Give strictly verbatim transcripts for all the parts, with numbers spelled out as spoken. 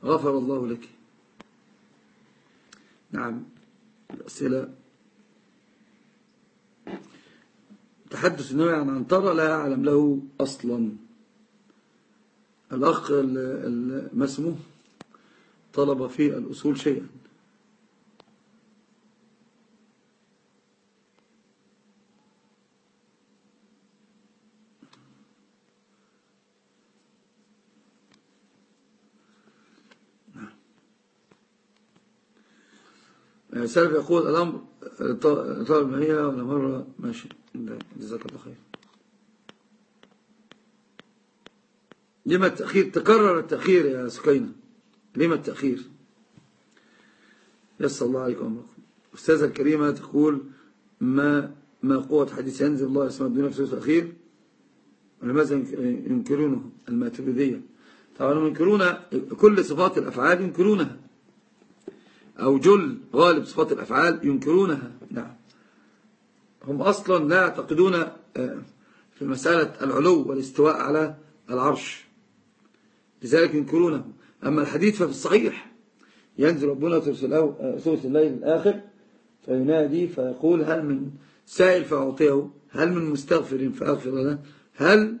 غفر الله لك. نعم. الأسئلة. تحدث النبي عن عنترة لا أعلم له أصلا. الأخ ما اسمه طلب في الأصول شيئا. سلف يقول الأمر طالب ما هي ولا مرة ماشي. جزاك الله خير. لما التأخير؟ تكرر التأخير يا سكينة. لما التأخير؟ يسر الله عليكم أمركم. أستاذة الكريمة تقول ما ما قوة حديث ينزل الله اسمه الدنيا في سورة الأخير ولماذا ينكرونه الماتريدية؟ طبعا ينكرون كل صفات الأفعال، ينكرونها أو جل غالب صفات الأفعال ينكرونها. نعم. هم أصلا لا يعتقدون في مسألة العلو والاستواء على العرش، لذلك ينكرونه. أما الحديث ففي الصحيح ينزل ربنا ثلث الليل الآخر فينادي فيقول هل من سائل فأعطيه، هل من مستغفر فأغفر له، هل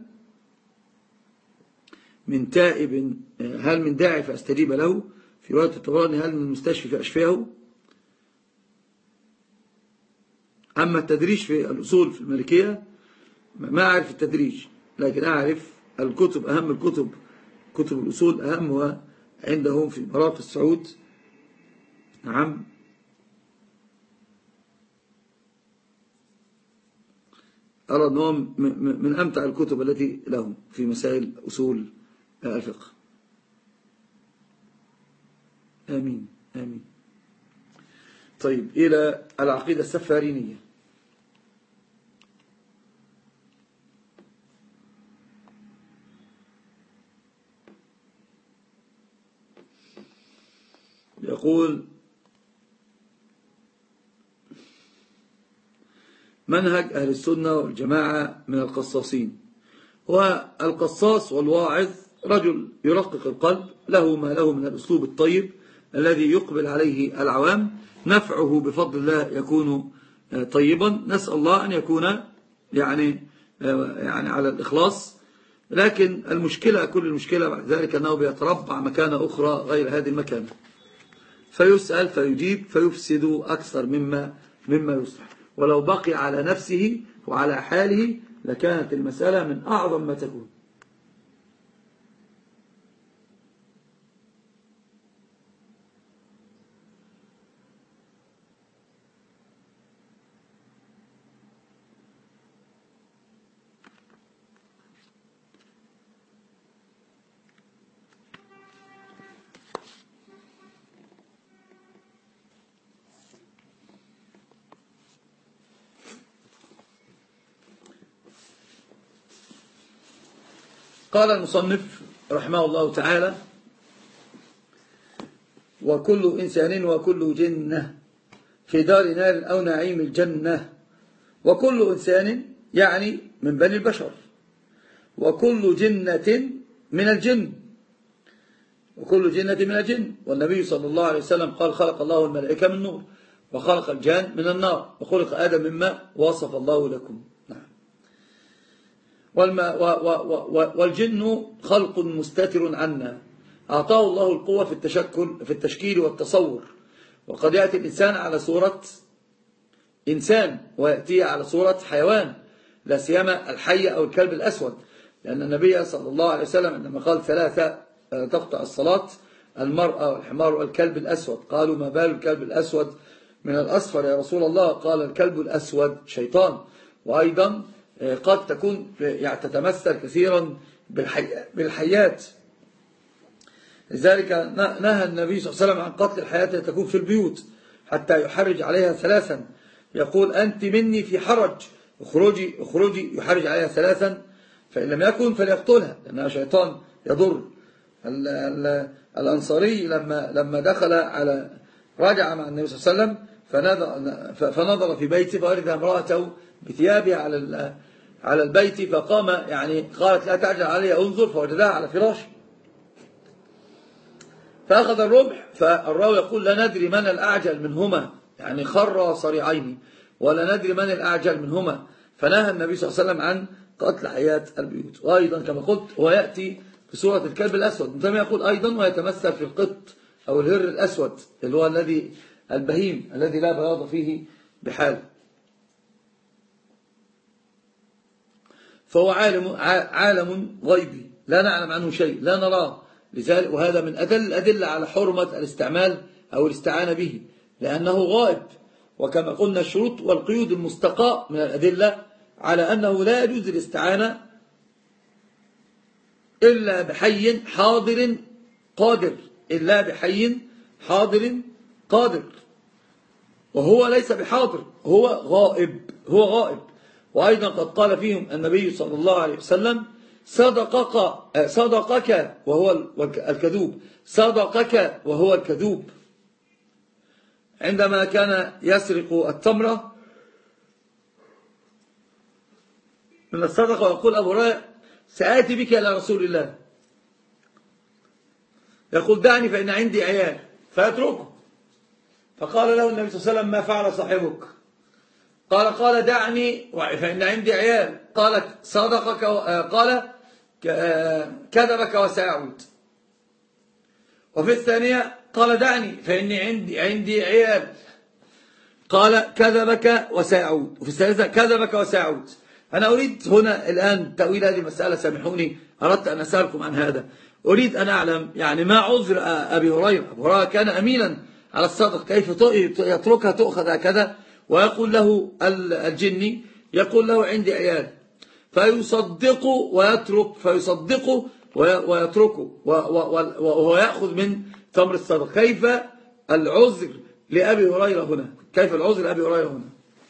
من تائب، هل من داعي فأستجيب له. في رواية الطبراني هل من مستشفي فأشفيه. أما التدريج في الأصول في المالكية ما أعرف التدريج، لكن أعرف الكتب، أهم الكتب كتب الأصول أهمها عندهم في مراقي السعود. نعم. أرى أنهم من أمتع الكتب التي لهم في مسائل أصول الفقه. آمين آمين. طيب إلى العقيدة السفارينية. يقول منهج أهل السنة والجماعة من القصاصين. والقصاص والواعظ رجل يرقق القلب، له ما له من الأسلوب الطيب الذي يقبل عليه العوام، نفعه بفضل الله يكون طيبا. نسأل الله أن يكون يعني يعني على الإخلاص. لكن المشكلة كل المشكلة بعد ذلك أنه بيتربع مكانة أخرى غير هذه المكانة، فيسأل فيجيب فيفسد أكثر مما مما يصلح. ولو بقي على نفسه وعلى حاله لكانت المسألة من أعظم ما تكون. قال المصنف رحمه الله تعالى وكل إنسان وكل جنة في دار نار أو نعيم الجنة. وكل إنسان يعني من بني البشر، وكل جنة من الجن، وكل جنة من الجن. والنبي صلى الله عليه وسلم قال خلق الله الملائكة من نور وخلق الجان من النار وخلق آدم مما وصف الله لكم. والجن خلق مستتر عنا، أعطاه الله القوة في التشكل في التشكيل والتصور. وقد يأتي الإنسان على صورة إنسان ويأتي على صورة حيوان، لا سيما الحية أو الكلب الأسود، لأن النبي صلى الله عليه وسلم عندما قال ثلاثة تقطع الصلاة: المرأة والحمار والكلب الأسود. قالوا ما بال الكلب الأسود من الأصفر يا رسول الله؟ قال الكلب الأسود شيطان. وأيضا قد تكون يعني تتمثل كثيرا بالحيات، لذلك نهى النبي صلى الله عليه وسلم عن قتل الحيات التي تكون في البيوت حتى يحرج عليها ثلاثا. يقول أنت مني في حرج، اخرجي اخرجي، يحرج عليها ثلاثا، فإن لم يكن فليقتلها لأنها شيطان يضر. الأنصاري لما لما دخل على رجع مع النبي صلى الله عليه وسلم فنظر في بيته فوجد امرأته بثيابها على على البيت، فقام يعني قالت لا تعجل علي انظر، فوجدها على فراش. فأخذ الرمح، فالراوي يقول لا ندري من الأعجل منهما، يعني خر صريعين، ولا ندري من الأعجل منهما، فنهى النبي صلى الله عليه وسلم عن قتل حياة البيوت. وأيضا كما قلت ويأتي في سورة الكلب الأسود، مثل ما يقول أيضا ويتمثل في القط أو الهر الأسود اللي هو الذي البهيم الذي لا بياض فيه بحال. فهو عالم عالم غيبي لا نعلم عنه شيء، لا نراه، لذلك وهذا من أدل الأدلة على حرمة الاستعمال أو الاستعانة به، لأنه غائب. وكما قلنا الشروط والقيود المستقاة من الأدلة على أنه لا يجوز الاستعانة إلا بحي حاضر قادر، إلا بحي حاضر قادر، وهو ليس بحاضر، هو غائب، هو غائب. وأيضا قد قال فيهم النبي صلى الله عليه وسلم صدقك صدقك وهو الكذوب، صدقك وهو الكذوب. عندما كان يسرق التمرة من الصدقة ويقول أبو هريرة سآتي بك إلى رسول الله، يقول دعني فإن عندي عيال، فيتركه. فقال له النبي صلى الله عليه وسلم ما فعل صاحبك؟ قال قال دعني فإن عندي عيال. قال صدقك، قال كذبك وسيعود. وفي الثانية قال دعني فإني عندي عندي عيال، قال كذبك وسيعود. وفي الثالثة كذبك وسيعود. أنا أريد هنا الآن تأويل هذه المسألة، سامحوني، أردت أن أسألكم عن هذا. أريد أن أعلم يعني ما عذر أبي هريرة. أبو هريرة كان أمينا على الصدق، كيف يتركها تؤخذ هكذا؟ ويقول له الجني، يقول له عندي عيال، فيصدقه ويترك، فيصدقه ويتركه وهو يأخذ من تمر الصدق. كيف العذر لأبي هريرة هنا؟ كيف العذر لأبي هريرة هنا؟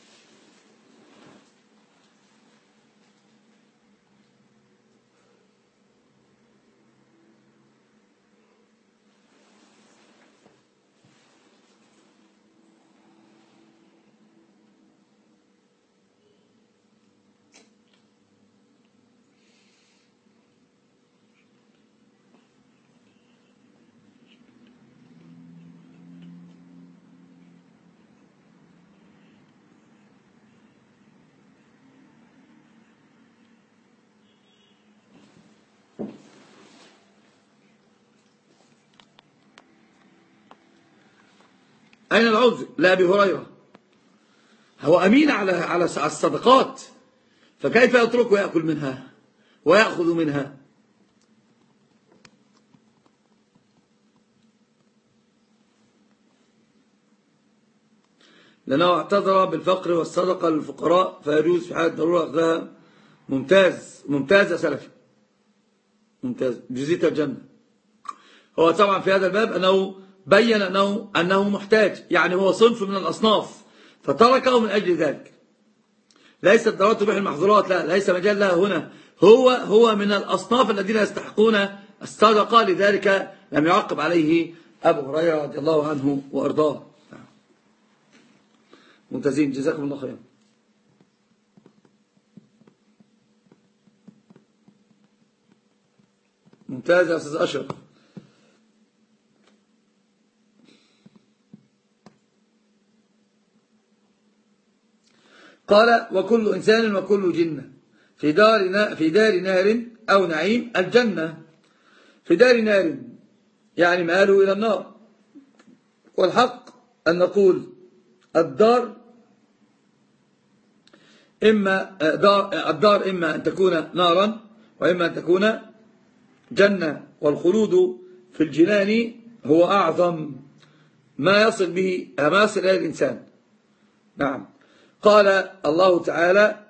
أين العذر لأبي هريرة؟ هو أمين على على الصدقات، فكيف يترك ويأكل منها ويأخذ منها؟ لأنه اعتذر بالفقر والصدقة للفقراء فيجوز في حالة ضرورة أخذها. ممتاز ممتاز يا سلفي، ممتاز، جزيت الجنة. هو طبعا في هذا الباب أنه بين أنه, أنه محتاج، يعني هو صنف من الأصناف فتركه من أجل ذلك. ليست ضرورة تبيح المحظورات، لا، ليس مجال لها هنا. هو هو من الأصناف الذين يستحقون الصدقة، لذلك لم يعقب عليه أبو هريرة رضي الله عنه وأرضاه. ممتازين، جزاكم الله خيرا. ممتاز يا أستاذ أشرف. قال وكل إنسان وكل جنة في دار في دار نار أو نعيم. الجنة في دار نار يعني مآله إلى النار، والحق أن نقول الدار إما دار الدار إما أن تكون نارا وإما أن تكون جنة، والخلود في الجنان هو أعظم ما يصل به ما يصل إلى الإنسان. نعم. قال الله تعالى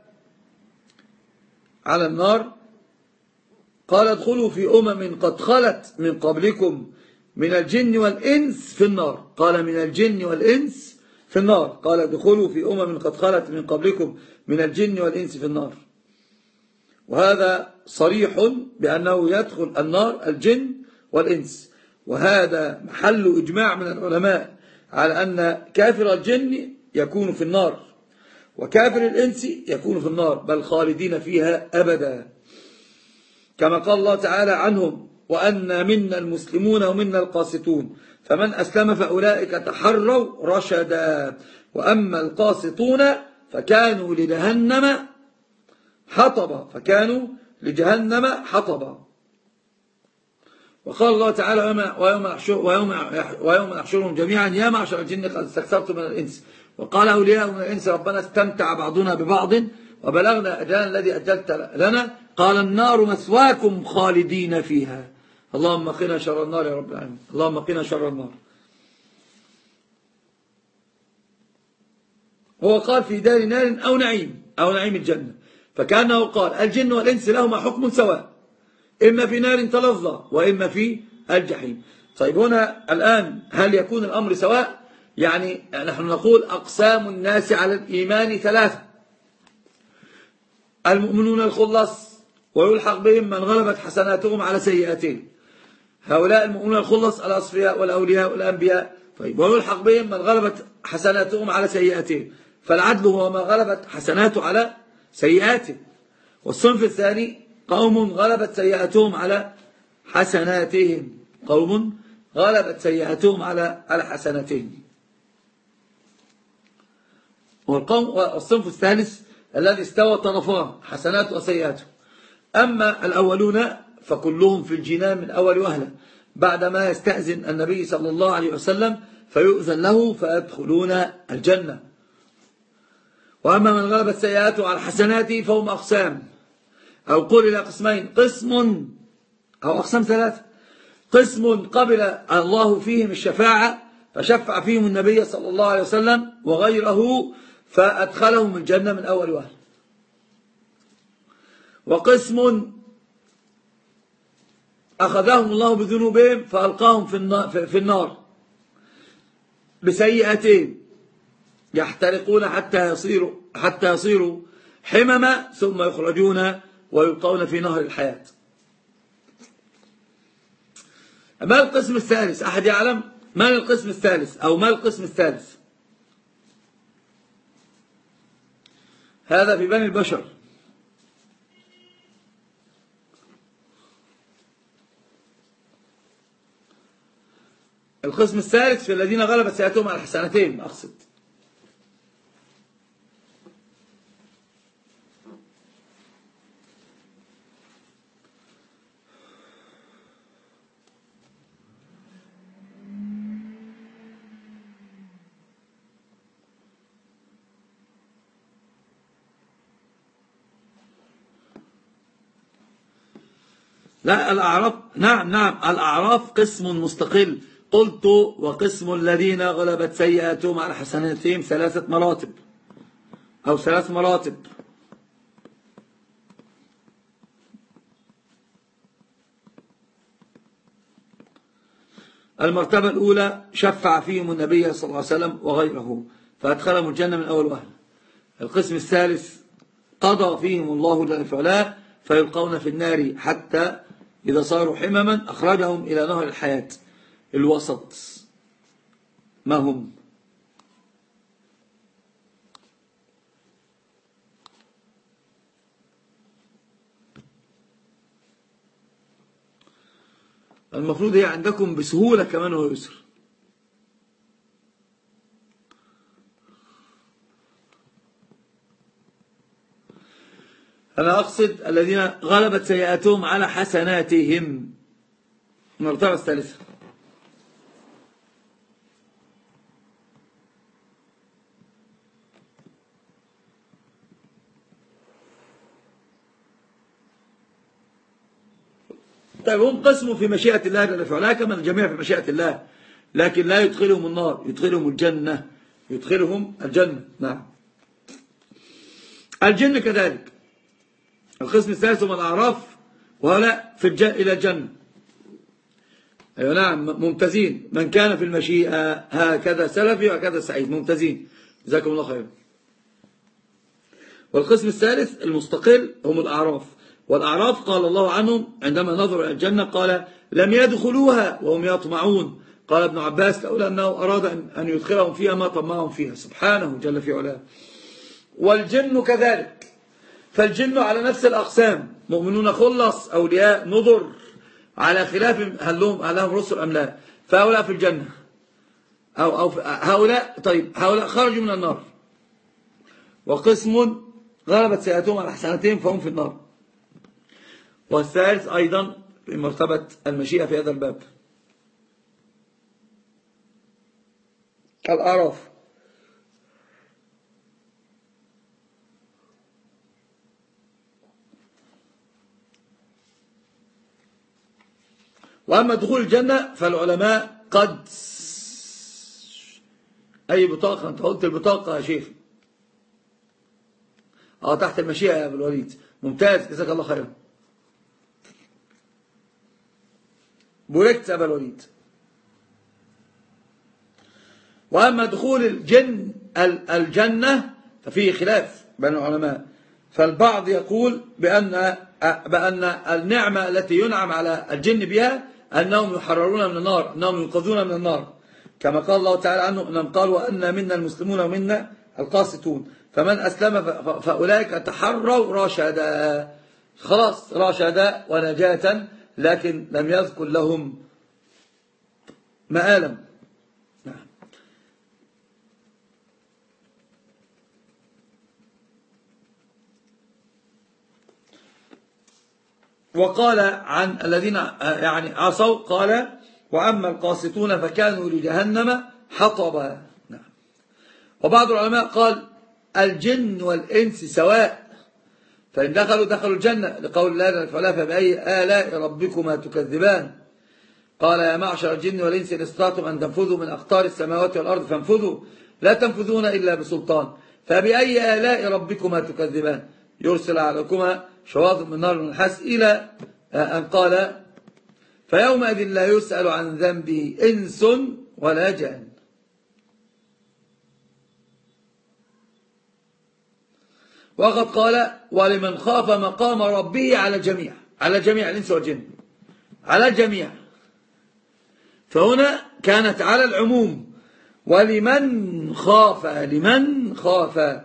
على النار قال ادخلوا في أمم قد خلت من قبلكم من الجن والإنس في النار. قال من الجن والإنس في النار، قال ادخلوا في أمم قد خلت من قبلكم من الجن والإنس في النار. وهذا صريح بأنه يدخل النار الجن والإنس، وهذا محل إجماع من العلماء على أن كافر الجن يكون في النار وكافر الإنس يكون في النار، بل خالدين فيها أبدا، كما قال الله تعالى عنهم وأن منا المسلمون ومنا القاسطون، فمن أسلم فأولئك تحروا رشدا، وأما القاسطون فكانوا لجهنم حطبا فكانوا لجهنم حطبا. وقال الله تعالى: ويوم, ويوم, ويوم نحشرهم جميعا يا معشر الجن قد استكثرتم من الإنس، وقال أولياء من الإنس ربنا استمتع بعضنا ببعض وبلغنا أجلنا الذي أجلت لنا، قال النار مثواكم خالدين فيها. اللهم قنا شر النار يا رب العالمين، اللهم قنا شر النار. هو قال في دار نار أو نعيم أو نعيم الجنة، فكأنه قال الجن والإنس لهما حكم سواء، إما في نار تلظى وإما في الجحيم. طيب هنا الآن هل يكون الأمر سواء؟ يعني نحن نقول أقسام الناس على الإيمان ثلاثة: المؤمنون الخلص ويلحق بهم من غلبت حسناتهم على سيئاتهم، هؤلاء المؤمنون الخلص الأصفياء والأولياء والأنبياء. طيب ويلحق بهم من غلبت حسناتهم على سيئاتهم، فالعدل هو ما غلبت حسناته على سيئاته. والصنف الثاني قوم غلبت سيئاتهم على حسناتهم، قوم غلبت سيئاتهم على على حسناتهم. والقوم والصنف الثالث الذي استوى طرفان حسنات وسيئاته. أما الأولون فكلهم في الجنان من أول وهلة، بعدما يستأذن النبي صلى الله عليه وسلم فيؤذن له فيدخلون الجنة. وأما من غلبت سيئاته على حسناته فهم أقسام، أو قل إلى قسمين: قسم أو أقسام ثلاثة، قسم قبل الله فيهم الشفاعة فشفع فيهم النبي صلى الله عليه وسلم وغيره فأدخلهم الجنة من أول وهلة، وقسم أخذهم الله بذنوبهم فألقاهم في النار بسيئتين يحترقون حتى يصيروا حتى يصيروا حمما ثم يخرجون ويلقون في نهر الحياة. ما القسم الثالث؟ أحد يعلم ما القسم الثالث أو ما القسم الثالث؟ هذا في بني البشر. القسم الثالث في الذين غلبت سيئاتهم على حسناتهم أقصد. لا الأعراف، نعم نعم الأعراف قسم مستقل. قلت وقسم الذين غلبت سيئاتهم على حسناتهم ثلاثة مراتب أو ثلاث مراتب. المرتبة الأولى شفع فيهم النبي صلى الله عليه وسلم وغيره فأدخلهم الجنة من أول وهلة. القسم الثالث قضى فيهم الله جل وعلا فيلقون في النار حتى إذا صاروا حمما أخرجهم إلى نهر الحياة. الوسط ما هم؟ المفروض هي عندكم بسهولة كمان ويسر. أنا أقصد الذين غلبت سيئاتهم على حسناتهم، المرتبة الثالثة. طيب هم قسموا في مشيئة الله جل وعلا كما الجميع في مشيئة الله، لكن لا يدخلهم النار، يدخلهم الجنة، يدخلهم الجنة. نعم. الجن كذلك القسم الثالث هم الأعراف، وهؤلاء في الجنة إلى الجنة. أيوة نعم ممتازين، من كان في المشيئة هكذا سلفي وهكذا سعيد، ممتازين جزاكم الله خيرا. والقسم الثالث المستقل هم الأعراف، والأعراف قال الله عنهم عندما نظروا إلى الجنة قال لم يدخلوها وهم يطمعون. قال ابن عباس لولا أنه أراد أن يدخلهم فيها ما طمعهم فيها سبحانه جل في علاه. والجن كذلك، فالجن على نفس الأقسام، مؤمنون خلص أولياء نضر، على خلاف هل لهم هل لهم رسل أم لا. فهؤلاء في الجنة أو أو هؤلاء طيب هؤلاء خرجوا من النار، وقسم غلبت سيئاتهم على حسناتهم فهم في النار. والثالث أيضا في مرتبة المشيئة في هذا الباب الأعراف. وأما دخول الجنة فالعلماء قد أي بطاقة، أنت قلت البطاقة يا شيخ اه تحت المشيئة يا أبو الوليد، ممتاز جزاك الله خيرا، بوركت يا أبو الوليد. وأما دخول الجن الجنة ففيه خلاف بين العلماء، فالبعض يقول بأن بأن النعمة التي ينعم على الجن بها أنهم يحررون من النار، أنهم ينقذون من النار، كما قال الله تعالى عنه أنهم قالوا وأن منا المسلمون ومنا القاسطون، فمن أسلم فأولئك تحروا رشدا، خلاص رشدا ونجاة، لكن لم يذكر لهم مآلم. وقال عن الذين يعني عصوا قال وأما القاسطون فكانوا لجهنم حطبا. نعم. وبعض العلماء قال الجن والإنس سواء، فإن دخلوا دخلوا الجنة لقول الله تعالى فبأي آلاء ربكما تكذبان، قال يا معشر الجن والإنس إن استطعتم أن تنفذوا من أقطار السماوات والأرض فانفذوا لا تنفذون إلا بسلطان، فبأي آلاء ربكما تكذبان يرسل عليكما شواظ من نار ونحاس، إلى أن قال فيومئذ لا يسأل عن ذنبه إنس ولا جان. وقد قال ولمن خاف مقام ربه على الجميع، على جميع الإنس والجن، على الجميع، فهنا كانت على العموم، ولمن خاف لمن خاف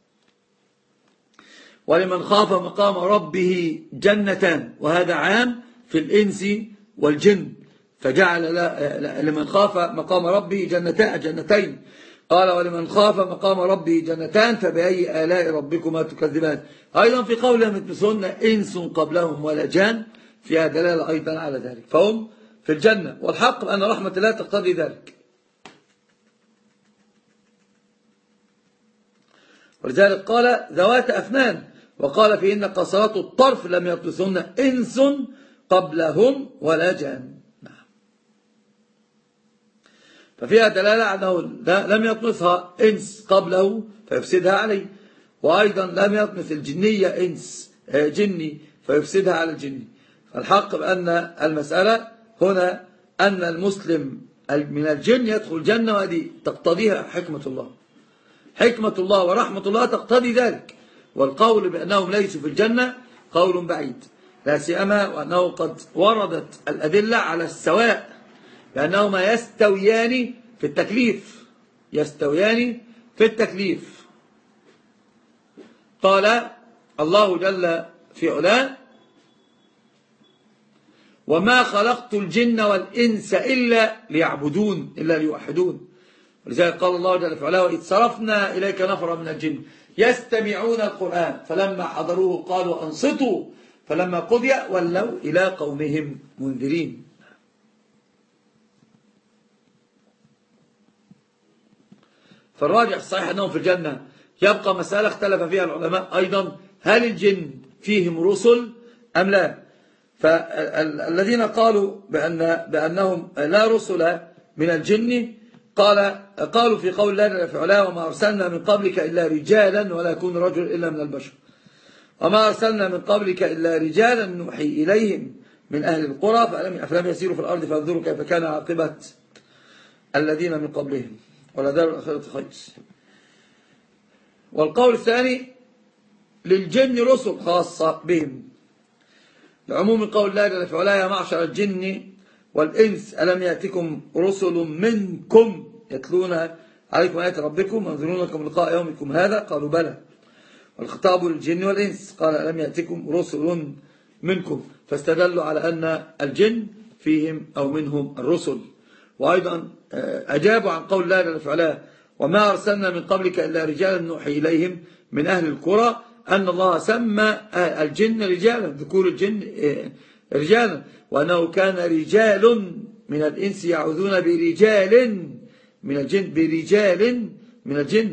ولمن خاف مقام ربه جنتان، وهذا عام في الإنس والجن، فجعل لمن خاف مقام ربه جنتان جنتين، قال ولمن خاف مقام ربه جنتان فبأي آلاء ربكما تكذبان. أيضا في قوله مثلهن إنس قبلهم ولا جان فيها دلالة أيضا على ذلك، فهم في الجنة، والحق أن رحمة الله تقتضي ذلك. ولذلك قال ذوات أفنان، وقال فيهن قاصرات الطرف لم يطمثهن إنس قبلهم ولا جان. نعم. ففيها دلالة أنه لم يطمثها إنس قبله فيفسدها عليه، وأيضا لم يطمث الجنية إنس جني فيفسدها على الجني. فالحق بأن المسألة هنا أن المسلم من الجن يدخل الجنة، وهذه تقتضيها حكمة الله، حكمة الله ورحمة الله تقتضي ذلك. والقول بأنهم ليسوا في الجنة قول بعيد، لا سيما وأنه قد وردت الأدلة على السواء، بأنهما يستويان في التكليف، يستويان في التكليف. قال الله جل في علاه وما خلقت الجن والإنس إلا ليعبدون، إلا ليوحدون. ولذلك قال الله جل في علاه وإذ صرفنا إليك نفرا من الجن يستمعون القرآن فلما حضروه قالوا أنصتوا فلما قضي ولوا إلى قومهم منذرين. فالراجع الصحيح أنهم في الجنة. يبقى مسألة اختلف فيها العلماء أيضا، هل الجن فيهم رسل أم لا؟ فالذين قالوا بأن بأنهم لا رسل من الجن قال قالوا في قول الله في علاه وما أرسلنا من قبلك إلا رجالا ولا يكون رجل إلا من البشر، وما أرسلنا من قبلك إلا رجالا نوحي إليهم من أهل القرى فلم يسيروا في الأرض فانظروا كيف كان عاقبة الذين من قبلهم ولدار الآخرة خير. والقول الثاني للجن رسل خاصة بهم، لعموم قول الله جل في علاه يا معشر الجن والإنس ألم يأتكم رسل منكم يتلون عليكم آيات ربكم وينذرونكم لقاء يومكم هذا قالوا بلى. والخطاب للجن والإنس قال ألم يأتكم رسل منكم، فاستدلوا على أن الجن فيهم أو منهم الرسل. وأيضا أجابوا عن قول الله جل وعلا وما أرسلنا من قبلك إلا رجالا نوحي إليهم من أهل القرى أن الله سمى الجن رجالا، ذكور الجن رجالا، وأنه كان رجال من الإنس يعوذون برجال من الجن برجال من الجن.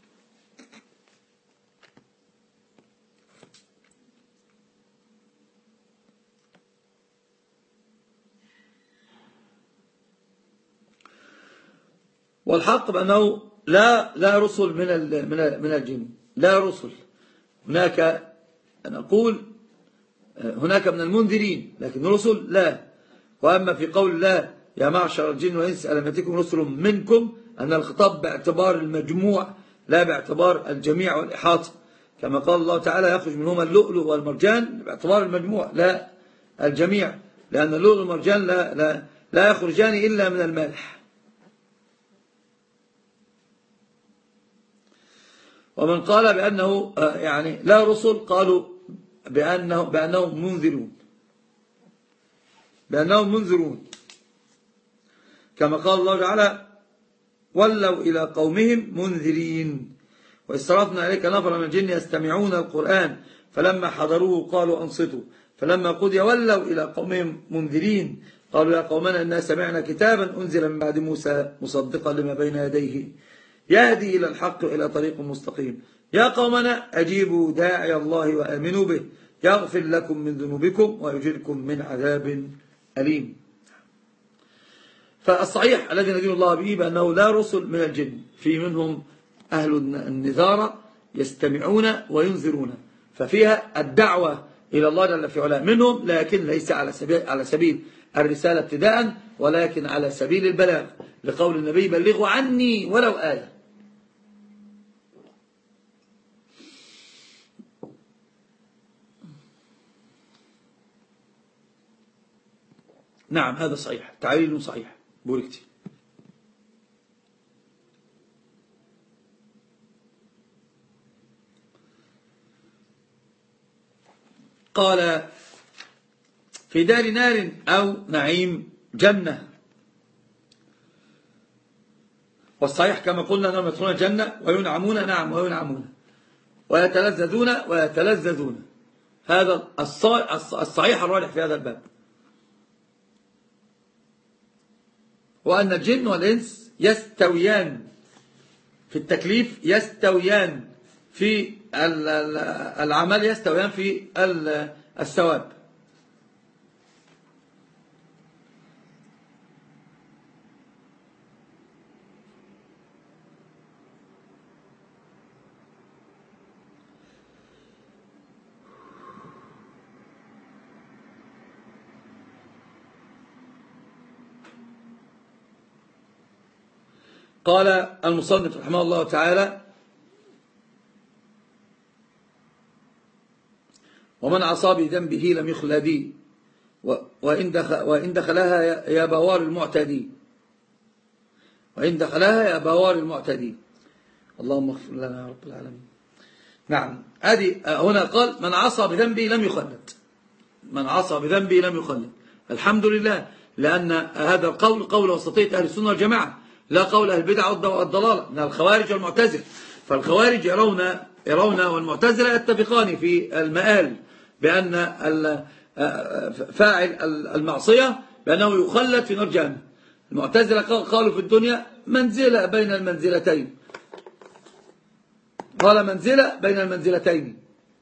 والحق بأنه لا لا رسل من من من الجن، لا رسل. هناك نقول هناك من المنذرين لكن رسل لا. وأما في قول الله يا معشر الجن والإنس ألم يأتكم رسل منكم، أن الخطاب باعتبار المجموع لا باعتبار الجميع والإحاطة، كما قال الله تعالى يخرج منهما اللؤلؤ والمرجان باعتبار المجموع لا الجميع، لأن اللؤلؤ والمرجان لا, لا, لا يخرجان إلا من المالح. ومن قال بأنه يعني لا رسل قالوا بأنه بأنهم منذرون بأنهم منذرون كما قال الله تعالى ولوا إلى قومهم منذرين وإسرافنا إليك نفر من الجن يستمعون القرآن فلما حضروه قالوا أنصتوا فلما قضي ولوا إلى قومهم منذرين قالوا يا قومنا إنا سمعنا كتابا أنزل من بعد موسى مصدقا لما بين يديه يهدي إلى الحق وإلى طريق مستقيم يا قومنا أجيبوا داعي الله وآمنوا به يغفر لكم من ذنوبكم ويجركم من عذاب أليم. فالصحيح الذي ندين الله به بأنه لا رسل من الجن، في منهم أهل النذارة يستمعون وينذرون، ففيها الدعوة إلى الله جل في علاه منهم، لكن ليس على سبيل, على سبيل الرسالة ابتداء، ولكن على سبيل البلاغ، لقول النبي بلغوا عني ولو آية. نعم هذا صحيح، تعليل صحيح بوركتي. قال في دار نار أو نعيم جنة، والصحيح كما قلنا أنهم يدخلون الجنة وينعمون، نعم وينعمون ويتلذذون ويتلذذون، هذا الصحيح الراجح في هذا الباب. وأن الجن والإنس يستويان في التكليف، يستويان في العمل، يستويان في الثواب. قال المصنف رحمه الله تعالى ومن عصى بذنبه لم يخلدي وإن دخل وإن دخلها يا بوار المعتدي وإن دخلها يا بوار المعتدي. اللهم اغفر لنا يا رب العالمين. نعم هذه هنا قال من عصى بذنبه لم يخلد، من عصى بذنبه لم يخلد. الحمد لله، لأن هذا القول قول وسطية أهل السنة والجماعة، لا قول أهل البدع والضلالة من الخوارج والمعتزلة. فالخوارج يرون يرون والمعتزلة يتفقان في المآل بأن فاعل المعصية بأنه يخلد في نار جهنم. المعتزلة قالوا في الدنيا منزلة بين المنزلتين، قال منزلة بين المنزلتين،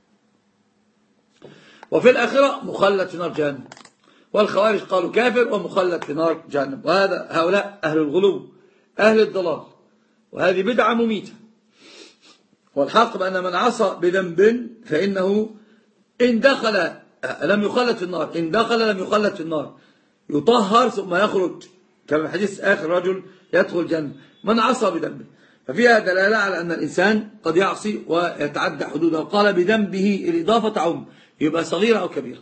وفي الآخرة مخلد في نار جهنم. والخوارج قالوا كافر ومخلد في نار جهنم. وهذا هؤلاء أهل الغلو أهل الضلال، وهذه بدعة مميتة. والحق بأن من عصى بذنب فإنه إن دخل لم يخلد في النار، إن دخل لم يخلد في النار، يطهر ثم يخرج، كما حديث آخر رجل يدخل الجنة من عصى بذنب. ففيها دلالة على أن الإنسان قد يعصي ويتعدى حدوده. قال بذنبه الإضافة تعم، يبقى صغيرة أو كبيرة.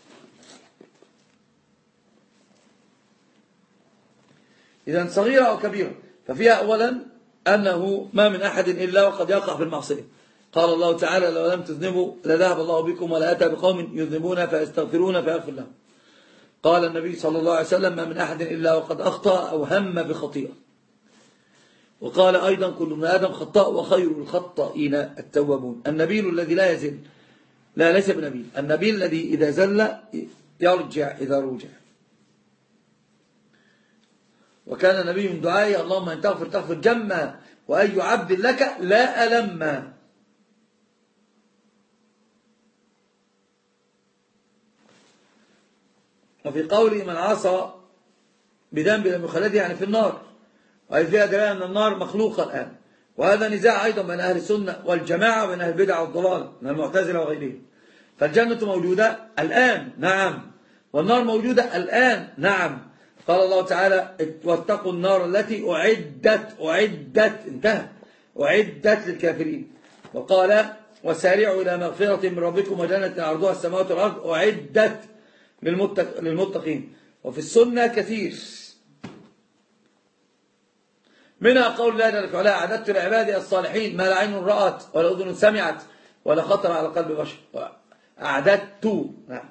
إذن صغيرة أو كبيرة، ففيها أولا أنه ما من أحد إلا وقد يقع في المعصية، قال الله تعالى لو لم تذنبوا لذهب الله بكم ولا أتى بقوم يذنبون فيستغفرون فيغفر لهم. قال النبي صلى الله عليه وسلم ما من أحد إلا وقد أخطأ أو هم بخطيئة. وقال أيضا كل ابن آدم خطاء وخير الخطائين التوابون. النبيل الذي لا يزل، لا ليس بنبيل، النبيل الذي إذا زل يرجع إذا رجع. وكان النبي من دعائه اللهم أن تغفر تغفر جما وأي عبد لك لا ألم. وفي قوله من عصى بذنب لم يخلده يعني في النار، وهي فيها دلالة أن النار مخلوقة الآن. وهذا نزاع أيضا بين أهل السنة والجماعة وبين أهل البدع والضلال من المعتزلة وغيرهم. فالجنة موجودة الآن نعم، والنار موجودة الآن نعم. قال الله تعالى واتقوا النار التي أعدت أعدت انتهى أعدت للكافرين. وقال وسارعوا إلى مغفرة من ربكم وجنة عرضها السماوات والأرض أعدت للمتقين. وفي السنة كثير منها قول الله جل وعلا أعددت لعبادي الصالحين ما لا عين رأت ولا أذن سمعت ولا خطر على قلب بشر. أعددت نعم.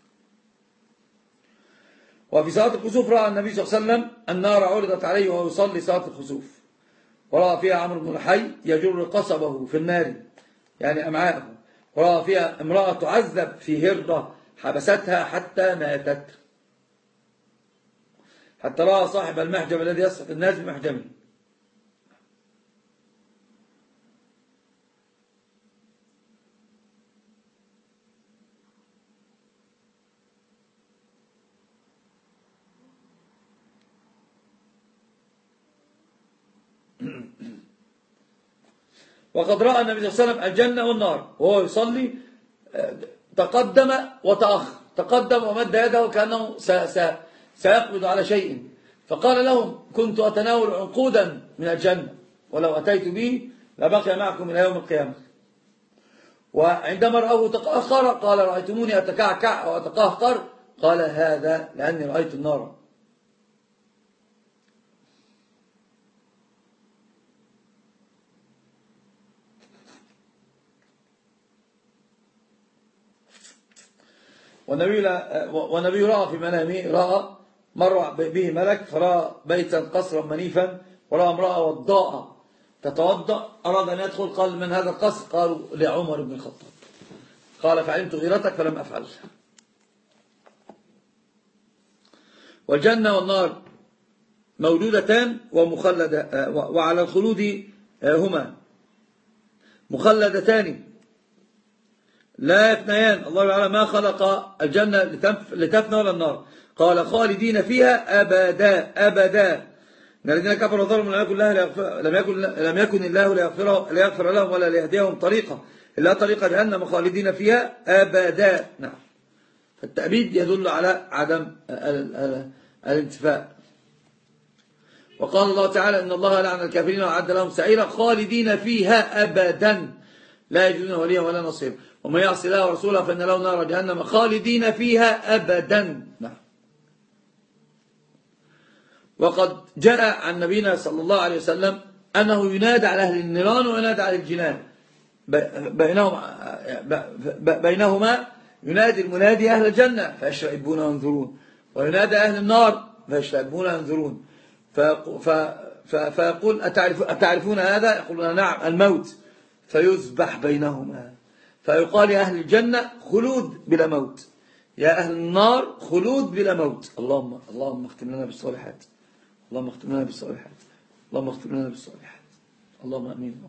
وفي صلاة الخسوف رأى النبي صلى الله عليه وسلم النار عرضت عليه وهو يصلي صلاة الخسوف، ورأى فيها عمرو بن الحي يجر قصبه في النار يعني أمعاءه، ورأى فيها امرأة تعذب في هرة حبستها حتى ماتت، حتى رأى صاحب المحجم الذي يسقط الناس بمحجمه. وقد رأى النبي صلى الله عليه وسلم الجنة والنار وهو يصلي، تقدم وتأخر، تقدم ومد يده كأنه سيقبض على شيء، فقال لهم كنت أتناول عنقودا من الجنة ولو أتيت به لبقي معكم إلى يوم القيامة. وعندما رأوه تأخر قال رأيتموني أتكعكع أو أتقهقر، قال هذا لأني رأيت النار. والنبي, والنبي رأى في منامه، رأى مر به ملك فرأى بيتا قصرا منيفا ورأى امرأة وضاء تتوضأ، أراد أن يدخل قال من هذا القصر؟ قالوا لعمر بن الخطاب. قال فعلمت غيرتك فلم أفعل. والجنة والنار موجودتان ومخلدة، وعلى الخلود هما مخلدتان لا يفنيان. الله تعالى ما خلق الجنة لتفنى ولا النار، قال خالدين فيها أبدا أبدا. الذين كفروا وظلموا لم يكن الله لم يكن لم يكن الله ليغفر ليغفر لهم ولا ليهديهم طريقة إلا طريق جهنم خالدين فيها أبدا. نعم، فالتأبيد يدل على عدم الانتفاء. وقال الله تعالى إن الله لعن الكافرين وأعد لهم سعيرا خالدين فيها أبدا لا يجدون وليا ولا نصيرا ومن يعص الله ورسوله فإن له نار جهنم خالدين فيها أبدا. نعم. وقد جاء عن نبينا صلى الله عليه وسلم أنه ينادى على أهل النيران وينادى على الجنان، بينهما, بينهما ينادي المنادي أهل الجنة فيشرئبون وينظرون، وينادى أهل النار فيشرئبون وينظرون، فيقول أتعرفون هذا؟ يقولون نعم، الموت، فيذبح بينهما فيقال يا أهل الجنة خلود بلا موت، يا أهل النار خلود بلا موت. اللهم اللهم اختم لنا بالصالحات، اللهم اختم لنا بالصالحات، اللهم اختم لنا بالصالحات، اللهم امين.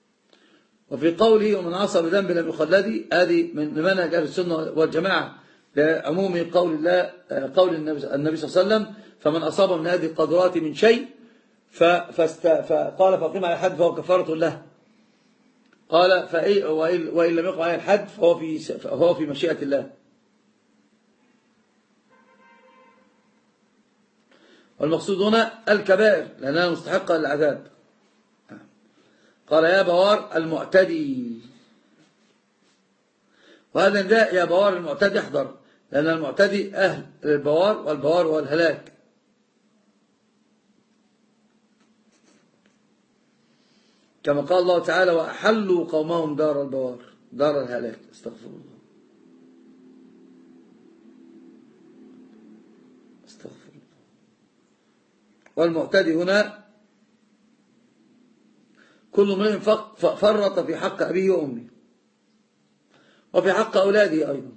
وفي قوله ومن عصى بذنب لم يخلد، هذه من منهج أهل السنة والجماعة لعموم قول الله قول النبي صلى الله عليه وسلم فمن أصاب من هذه القدرات من شيء فقال فقيم على الحد فهو كفارة له. قال وإن لم يقم عليه الحد فهو في فهو في مشيئة الله. والمقصود هنا الكبائر لأنها مستحقة للعذاب. قال يا بوار المعتدي، وهذا نداء يا بوار المعتدي احذر، لأن المعتدي أهل البوار، والبوار هو الهلاك. كما قال الله تعالى وأحلوا قومهم دار البوار، دار الهلاك. استغفر الله استغفر الله. والمعتدي هنا كل من فرط في حق أبيه وأمه وفي حق أولاده أيضا.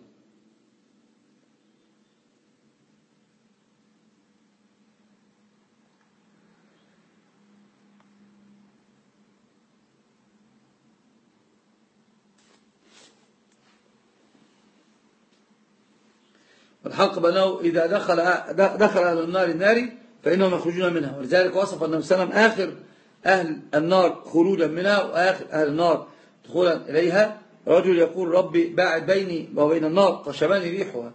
والحق بأنه إذا دخل دخل أهل النار النار فإنهم يخرجون منها، ولذلك وصف النبي صلى الله عليه وسلم آخر أهل النار خروجا منها وآخر أهل النار دخولا إليها رجل يقول ربي باعد بيني وبين النار قشباني ريحها.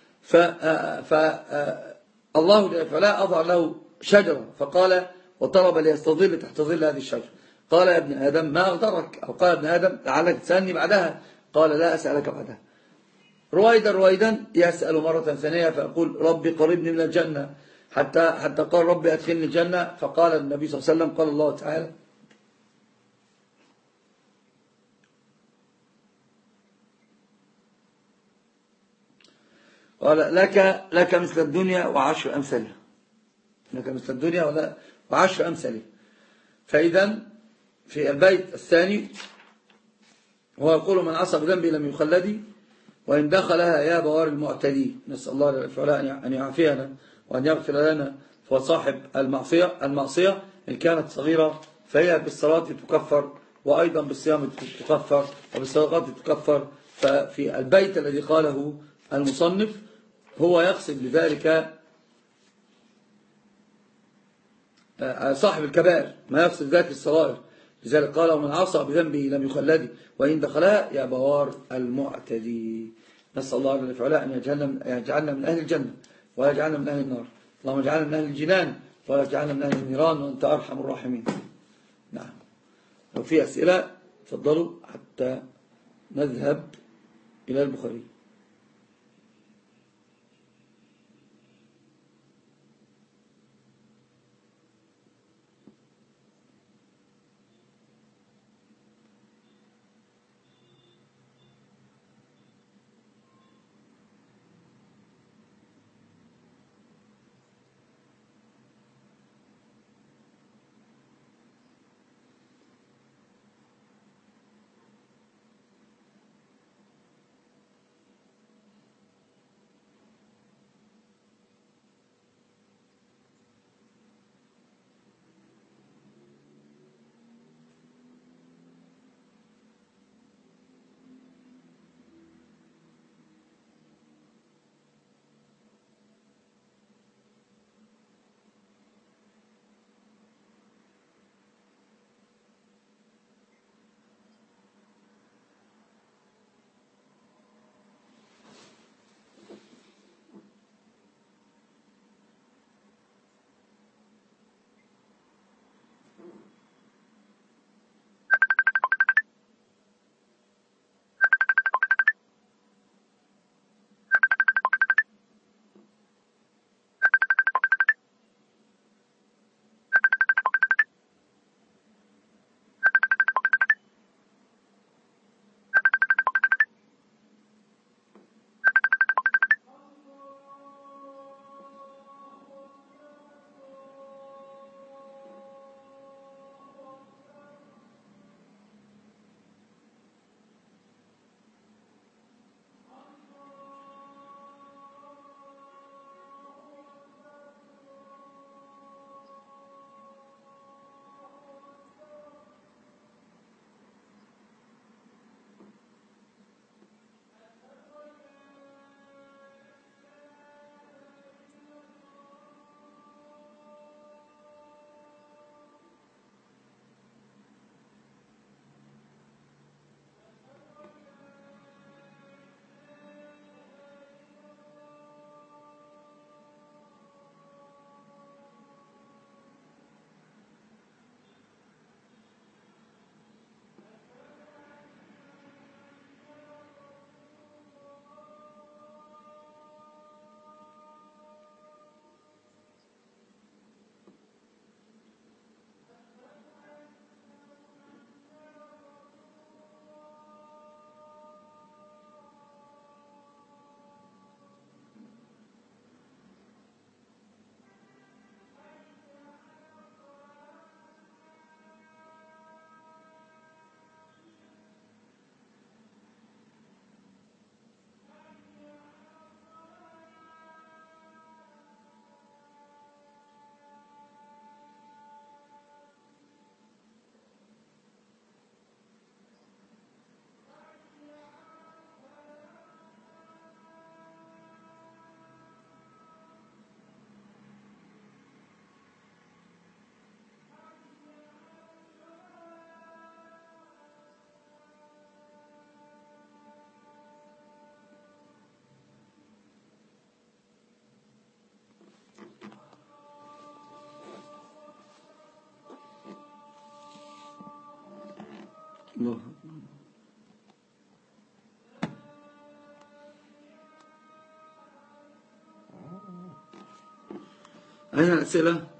فالله جل وعلا أضع له شجرة فقال وطلب ليستظل تحت ظل هذه الشجرة. قال يا ابن آدم ما أغدرك، أو قال يا ابن آدم لعلك تسألني بعدها، قال لا أسألك بعدها. رويدا رويدا يسأل مرة ثانية فيقول ربي قربني من الجنة، حتى حتى قال ربي أدخلني الجنة. فقال النبي صلى الله عليه وسلم قال الله تعالى قال لك لك مثل الدنيا وعشر أمثالها، لك مثل الدنيا وعشر أمثالها. فإذا في البيت الثاني هو يقول من عصى بذنبي لم يخلدي وإن دخلها يا بوار المعتدي. نسأل الله أن يعافينا وأن يغفر لنا. فهو صاحب المعصية المعصية إن كانت صغيرة فهي بالصلاة تكفر، وأيضا بالصيام تكفر، وبالصدقات تكفر. ففي البيت الذي قاله المصنف هو يقصد بذلك صاحب الكبائر، ما يقصد ذلك الصغائر. لذلك قال ومن عصى بذنبه لم يخلد وإن دخلها يا بوار المعتدي. نسأل الله جل وعلا أن يجعلنا من أهل الجنة ولا يجعلنا من أهل النار. اللهم اجعلنا من أهل الجنان ولا يجعلنا من أهل النيران وأنت أرحم الراحمين. نعم، لو في أسئلة تفضلوا حتى نذهب إلى البخاري. الله. أين الأسئلة؟